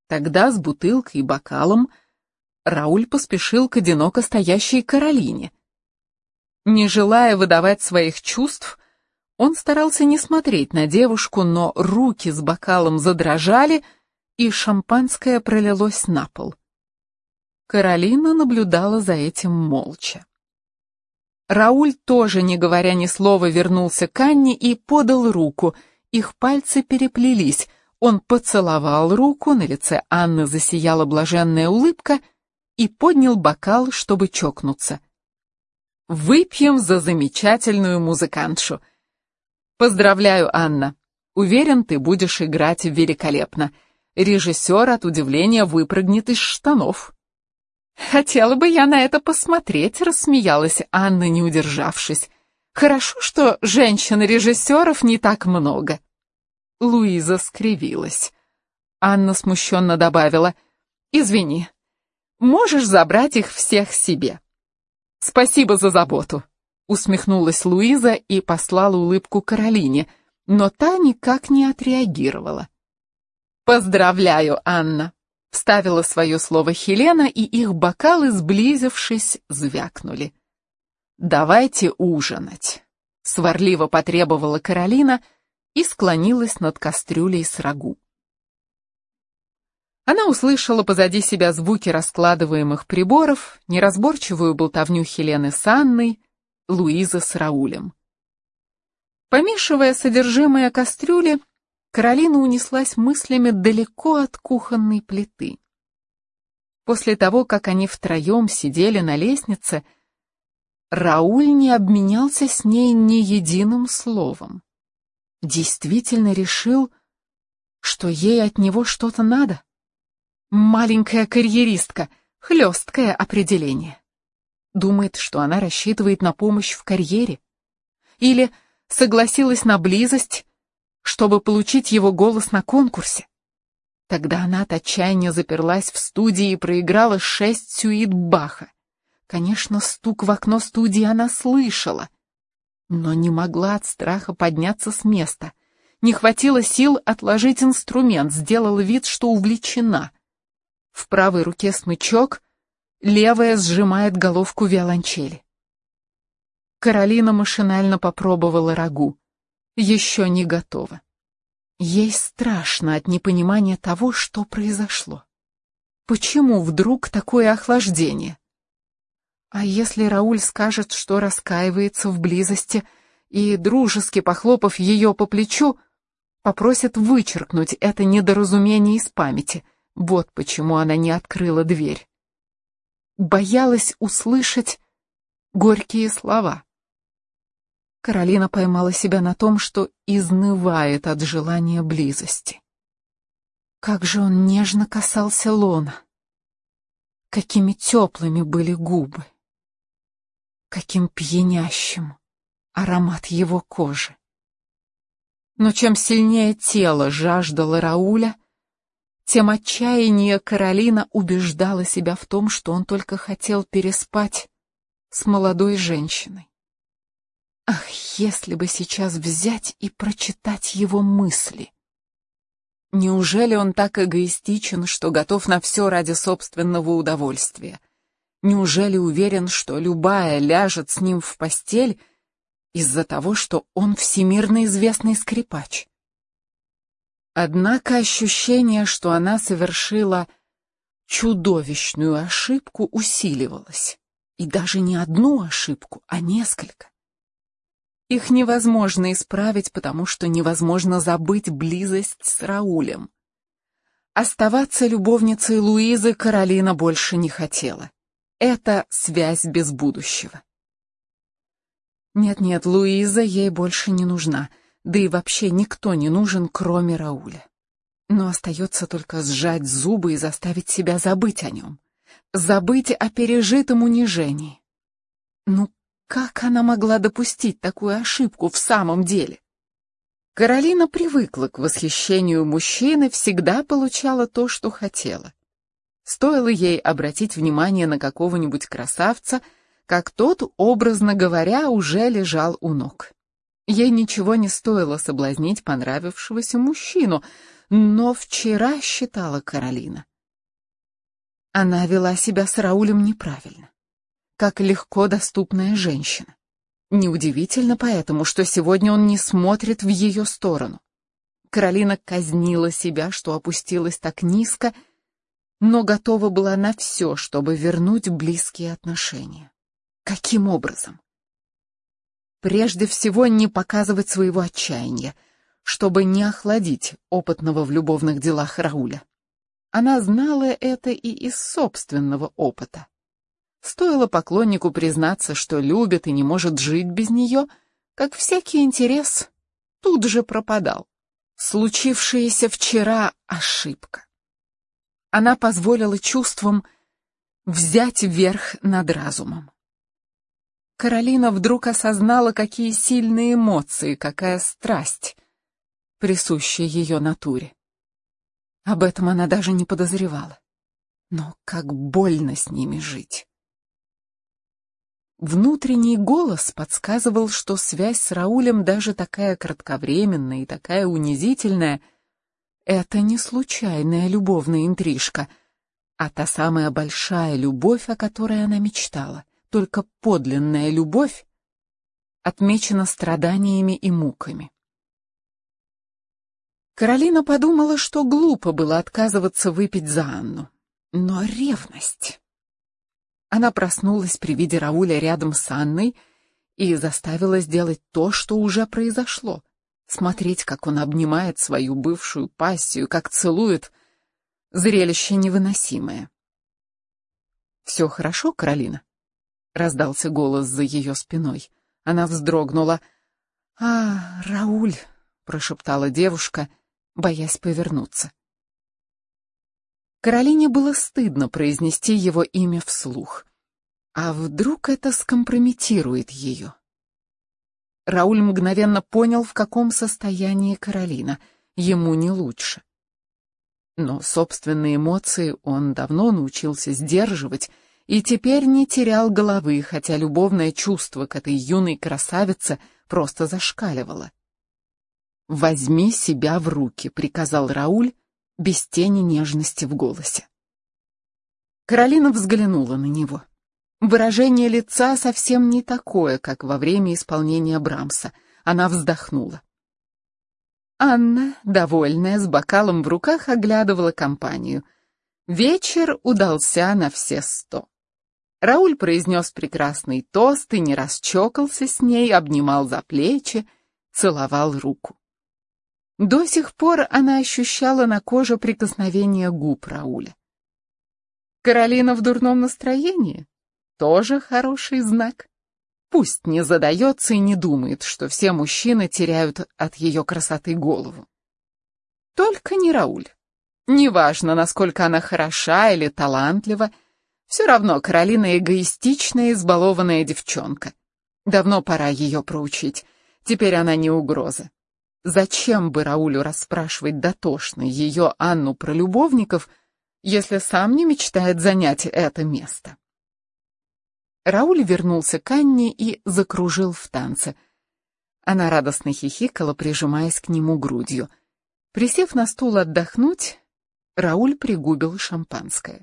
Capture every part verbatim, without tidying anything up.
Тогда с бутылкой и бокалом Рауль поспешил к одиноко стоящей Каролине. Не желая выдавать своих чувств, он старался не смотреть на девушку, но руки с бокалом задрожали, и шампанское пролилось на пол. Каролина наблюдала за этим молча. Рауль, тоже не говоря ни слова, вернулся к Анне и подал руку. Их пальцы переплелись. Он поцеловал руку, на лице Анны засияла блаженная улыбка и поднял бокал, чтобы чокнуться. «Выпьем за замечательную музыкантшу. Поздравляю, Анна. Уверен, ты будешь играть великолепно. Режиссер от удивления выпрыгнет из штанов». «Хотела бы я на это посмотреть», — рассмеялась Анна, не удержавшись. «Хорошо, что женщин-режиссеров не так много». Луиза скривилась. Анна смущенно добавила: «Извини, можешь забрать их всех себе». «Спасибо за заботу», — усмехнулась Луиза и послала улыбку Каролине, но та никак не отреагировала. «Поздравляю, Анна», — вставила свое слово Хелена, и их бокалы, сблизившись, звякнули. «Давайте ужинать», — сварливо потребовала Каролина и склонилась над кастрюлей с рагу. Она услышала позади себя звуки раскладываемых приборов, неразборчивую болтовню Хелены с Анной, Луизы с Раулем. Помешивая содержимое кастрюли, Каролина унеслась мыслями далеко от кухонной плиты. После того, как они втроем сидели на лестнице, Рауль не обменялся с ней ни единым словом. Действительно решил, что ей от него что-то надо? Маленькая карьеристка, хлесткое определение. Думает, что она рассчитывает на помощь в карьере? Или согласилась на близость, чтобы получить его голос на конкурсе? Тогда она от отчаяния заперлась в студии и проиграла шесть сюит Баха. Конечно, стук в окно студии она слышала, но не могла от страха подняться с места. Не хватило сил отложить инструмент, сделала вид, что увлечена. В правой руке смычок, левая сжимает головку виолончели. Каролина машинально попробовала рагу. Еще не готова. Ей страшно от непонимания того, что произошло. Почему вдруг такое охлаждение? А если Рауль скажет, что раскаивается в близости, и, дружески похлопав ее по плечу, попросит вычеркнуть это недоразумение из памяти? Вот почему она не открыла дверь. Боялась услышать горькие слова. Каролина поймала себя на том, что изнывает от желания близости. Как же он нежно касался лона. Какими теплыми были губы. Каким пьянящим аромат его кожи. Но чем сильнее тело жаждало Рауля, тем отчаяннее Каролина убеждала себя в том, что он только хотел переспать с молодой женщиной. Ах, если бы сейчас взять и прочитать его мысли! Неужели он так эгоистичен, что готов на все ради собственного удовольствия? Неужели уверен, что любая ляжет с ним в постель из-за того, что он всемирно известный скрипач? Однако ощущение, что она совершила чудовищную ошибку, усиливалось. И даже не одну ошибку, а несколько. Их невозможно исправить, потому что невозможно забыть близость с Раулем. Оставаться любовницей Луизы Каролина больше не хотела. Это связь без будущего. Нет-нет, Луиза ей больше не нужна, да и вообще никто не нужен, кроме Рауля. Но остается только сжать зубы и заставить себя забыть о нем. Забыть о пережитом унижении. Ну, как она могла допустить такую ошибку в самом деле? Каролина привыкла к восхищению мужчины, всегда получала то, что хотела. Стоило ей обратить внимание на какого-нибудь красавца, как тот, образно говоря, уже лежал у ног. Ей ничего не стоило соблазнить понравившегося мужчину, но вчера, считала Каролина, она вела себя с Раулем неправильно, как легко доступная женщина. Неудивительно поэтому, что сегодня он не смотрит в ее сторону. Каролина казнила себя, что опустилась так низко, но готова была на все, чтобы вернуть близкие отношения. Каким образом? Прежде всего, не показывать своего отчаяния, чтобы не охладить опытного в любовных делах Рауля. Она знала это и из собственного опыта. Стоило поклоннику признаться, что любит и не может жить без нее, как всякий интерес тут же пропадал. Случившееся вчера — ошибка. Она позволила чувствам взять верх над разумом. Каролина вдруг осознала, какие сильные эмоции, какая страсть, присущая ее натуре. Об этом она даже не подозревала. Но как больно с ними жить. Внутренний голос подсказывал, что связь с Раулем, даже такая кратковременная и такая унизительная, это не случайная любовная интрижка, а та самая большая любовь, о которой она мечтала. Только подлинная любовь отмечена страданиями и муками. Каролина подумала, что глупо было отказываться выпить за Анну. Но ревность... Она проснулась при виде Рауля рядом с Анной и заставила сделать то, что уже произошло. Смотреть, как он обнимает свою бывшую пассию, как целует. Зрелище невыносимое. «Все хорошо, Каролина?» — раздался голос за ее спиной. Она вздрогнула. «А, Рауль!» — прошептала девушка, боясь повернуться. Каролине было стыдно произнести его имя вслух. А вдруг это скомпрометирует ее? Рауль мгновенно понял, в каком состоянии Каролина. Ему не лучше. Но собственные эмоции он давно научился сдерживать и теперь не терял головы, хотя любовное чувство к этой юной красавице просто зашкаливало. «Возьми себя в руки», — приказал Рауль, без тени нежности в голосе. Каролина взглянула на него. Выражение лица совсем не такое, как во время исполнения Брамса. Она вздохнула. Анна, довольная, с бокалом в руках, оглядывала компанию. Вечер удался на все сто. Рауль произнес прекрасный тост и не раз чокался с ней, обнимал за плечи, целовал руку. До сих пор она ощущала на коже прикосновение губ Рауля. Каролина в дурном настроении? Тоже хороший знак. Пусть не задается и не думает, что все мужчины теряют от ее красоты голову. Только не Рауль. Неважно, насколько она хороша или талантлива, все равно Каролина эгоистичная, избалованная девчонка. Давно пора ее проучить, теперь она не угроза. Зачем бы Раулю расспрашивать дотошно ее Анну про любовников, если сам не мечтает занять это место? Рауль вернулся к Анне и закружил в танце. Она радостно хихикала, прижимаясь к нему грудью. Присев на стул отдохнуть, Рауль пригубил шампанское.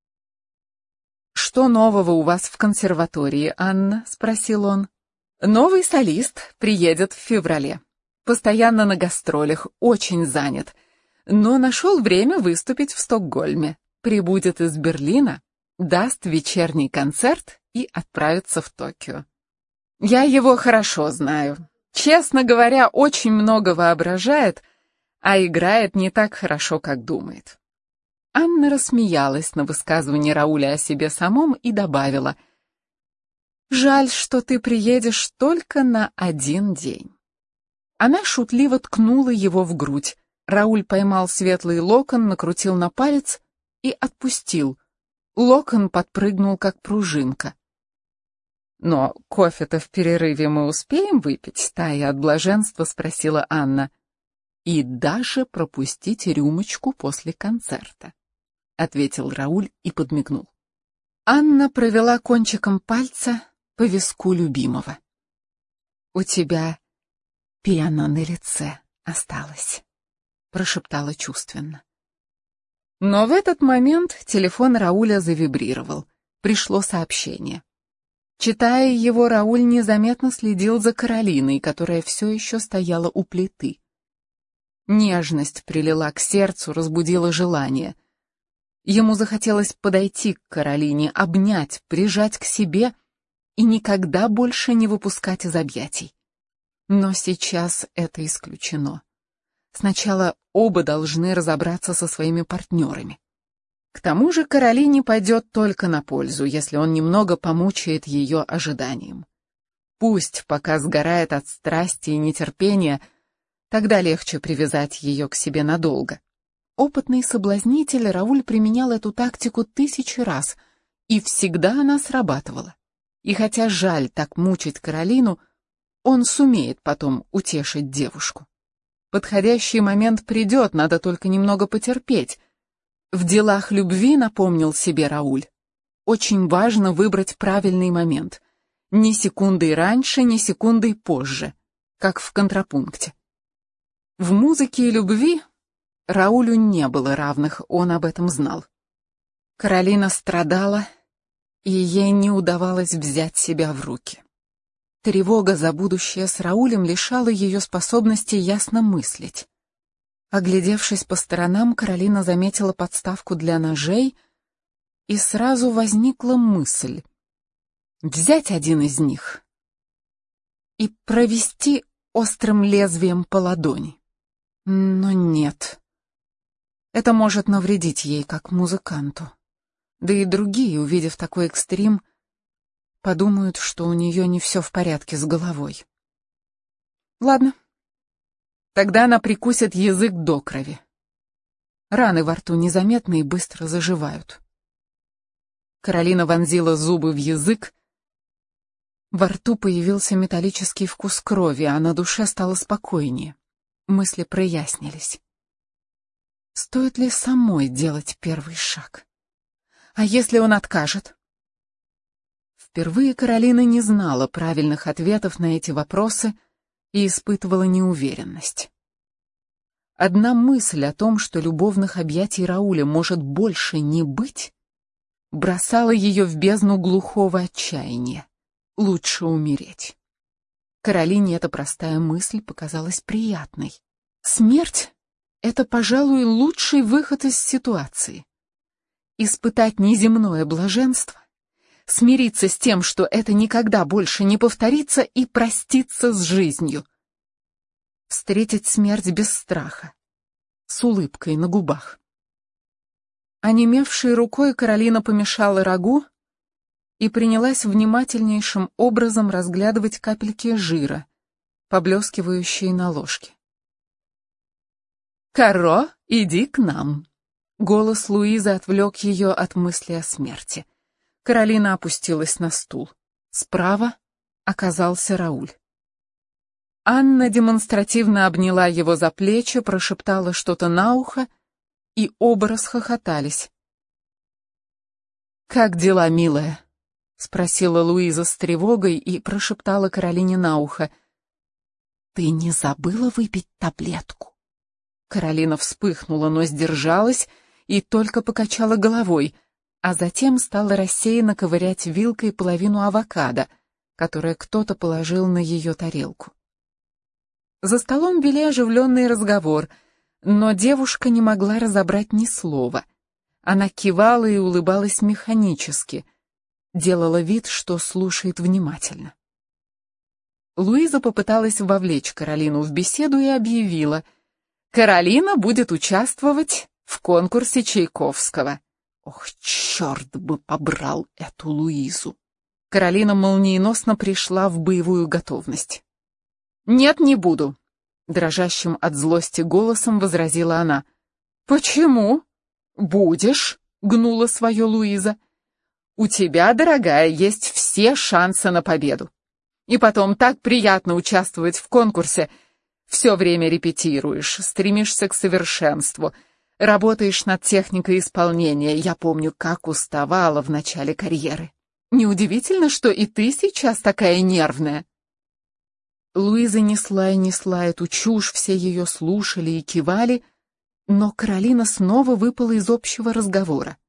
«Что нового у вас в консерватории, Анна?» — спросил он. «Новый солист приедет в феврале. Постоянно на гастролях, очень занят, но нашел время выступить в Стокгольме. Прибудет из Берлина, даст вечерний концерт и отправится в Токио. Я его хорошо знаю. Честно говоря, очень много воображает, а играет не так хорошо, как думает». Анна рассмеялась на высказывание Рауля о себе самом и добавила: «Жаль, что ты приедешь только на один день». Она шутливо ткнула его в грудь. Рауль поймал светлый локон, накрутил на палец и отпустил. Локон подпрыгнул, как пружинка. «Но кофе-то в перерыве мы успеем выпить?» — тая от блаженства спросила Анна. «И даже пропустить рюмочку после концерта», — ответил Рауль и подмигнул. Анна провела кончиком пальца по виску любимого. «У тебя пена на лице осталась». — прошептала чувственно. Но в этот момент телефон Рауля завибрировал. Пришло сообщение. Читая его, Рауль незаметно следил за Каролиной, которая все еще стояла у плиты. Нежность прилила к сердцу, разбудила желание. Ему захотелось подойти к Каролине, обнять, прижать к себе и никогда больше не выпускать из объятий. Но сейчас это исключено. Сначала оба должны разобраться со своими партнерами. К тому же Каролине пойдет только на пользу, если он немного помучает ее ожиданием. Пусть пока сгорает от страсти и нетерпения, тогда легче привязать ее к себе надолго. Опытный соблазнитель, Рауль применял эту тактику тысячи раз, и всегда она срабатывала. И хотя жаль так мучить Каролину, он сумеет потом утешить девушку. Подходящий момент придет, надо только немного потерпеть. В делах любви, напомнил себе Рауль, очень важно выбрать правильный момент. Ни секундой раньше, ни секундой позже, как в контрапункте. В музыке и любви Раулю не было равных, он об этом знал. Каролина страдала, и ей не удавалось взять себя в руки. Тревога за будущее с Раулем лишала ее способности ясно мыслить. Оглядевшись по сторонам, Каролина заметила подставку для ножей, и сразу возникла мысль взять один из них и провести острым лезвием по ладони. Но нет. Это может навредить ей как музыканту. Да и другие, увидев такой экстрим, подумают, что у нее не все в порядке с головой. Ладно. Тогда она прикусит язык до крови. Раны во рту незаметны и быстро заживают. Каролина вонзила зубы в язык. Во рту появился металлический вкус крови, а на душе стало спокойнее. Мысли прояснились. Стоит ли самой делать первый шаг? А если он откажет? Впервые Каролина не знала правильных ответов на эти вопросы и испытывала неуверенность. Одна мысль о том, что любовных объятий Рауля может больше не быть, бросала ее в бездну глухого отчаяния. Лучше умереть. Каролине эта простая мысль показалась приятной. Смерть — это, пожалуй, лучший выход из ситуации. Испытать неземное блаженство, смириться с тем, что это никогда больше не повторится, и проститься с жизнью. Встретить смерть без страха, с улыбкой на губах. Онемевшей рукой Каролина помешала рагу и принялась внимательнейшим образом разглядывать капельки жира, поблескивающие на ложке. «Каро, иди к нам!» Голос Луизы отвлек ее от мысли о смерти. Каролина опустилась на стул. Справа оказался Рауль. Анна демонстративно обняла его за плечи, прошептала что-то на ухо, и оба расхохотались. «Как дела, милая?» — спросила Луиза с тревогой и прошептала Каролине на ухо. «Ты не забыла выпить таблетку?» Каролина вспыхнула, но сдержалась и только покачала головой, а затем стала рассеянно ковырять вилкой половину авокадо, которое кто-то положил на ее тарелку. За столом вели оживленный разговор, но девушка не могла разобрать ни слова. Она кивала и улыбалась механически, делала вид, что слушает внимательно. Луиза попыталась вовлечь Каролину в беседу и объявила: «Каролина будет участвовать в конкурсе Чайковского». Ох, черт бы побрал эту Луизу! Каролина молниеносно пришла в боевую готовность. «Нет, не буду», — дрожащим от злости голосом возразила она. «Почему?» «Будешь», — гнула свое Луиза. «У тебя, дорогая, есть все шансы на победу. И потом так приятно участвовать в конкурсе. Все время репетируешь, стремишься к совершенству, работаешь над техникой исполнения. Я помню, как уставала в начале карьеры. Неудивительно, что и ты сейчас такая нервная». Луиза несла и несла эту чушь, все ее слушали и кивали, Но Каролина снова выпала из общего разговора.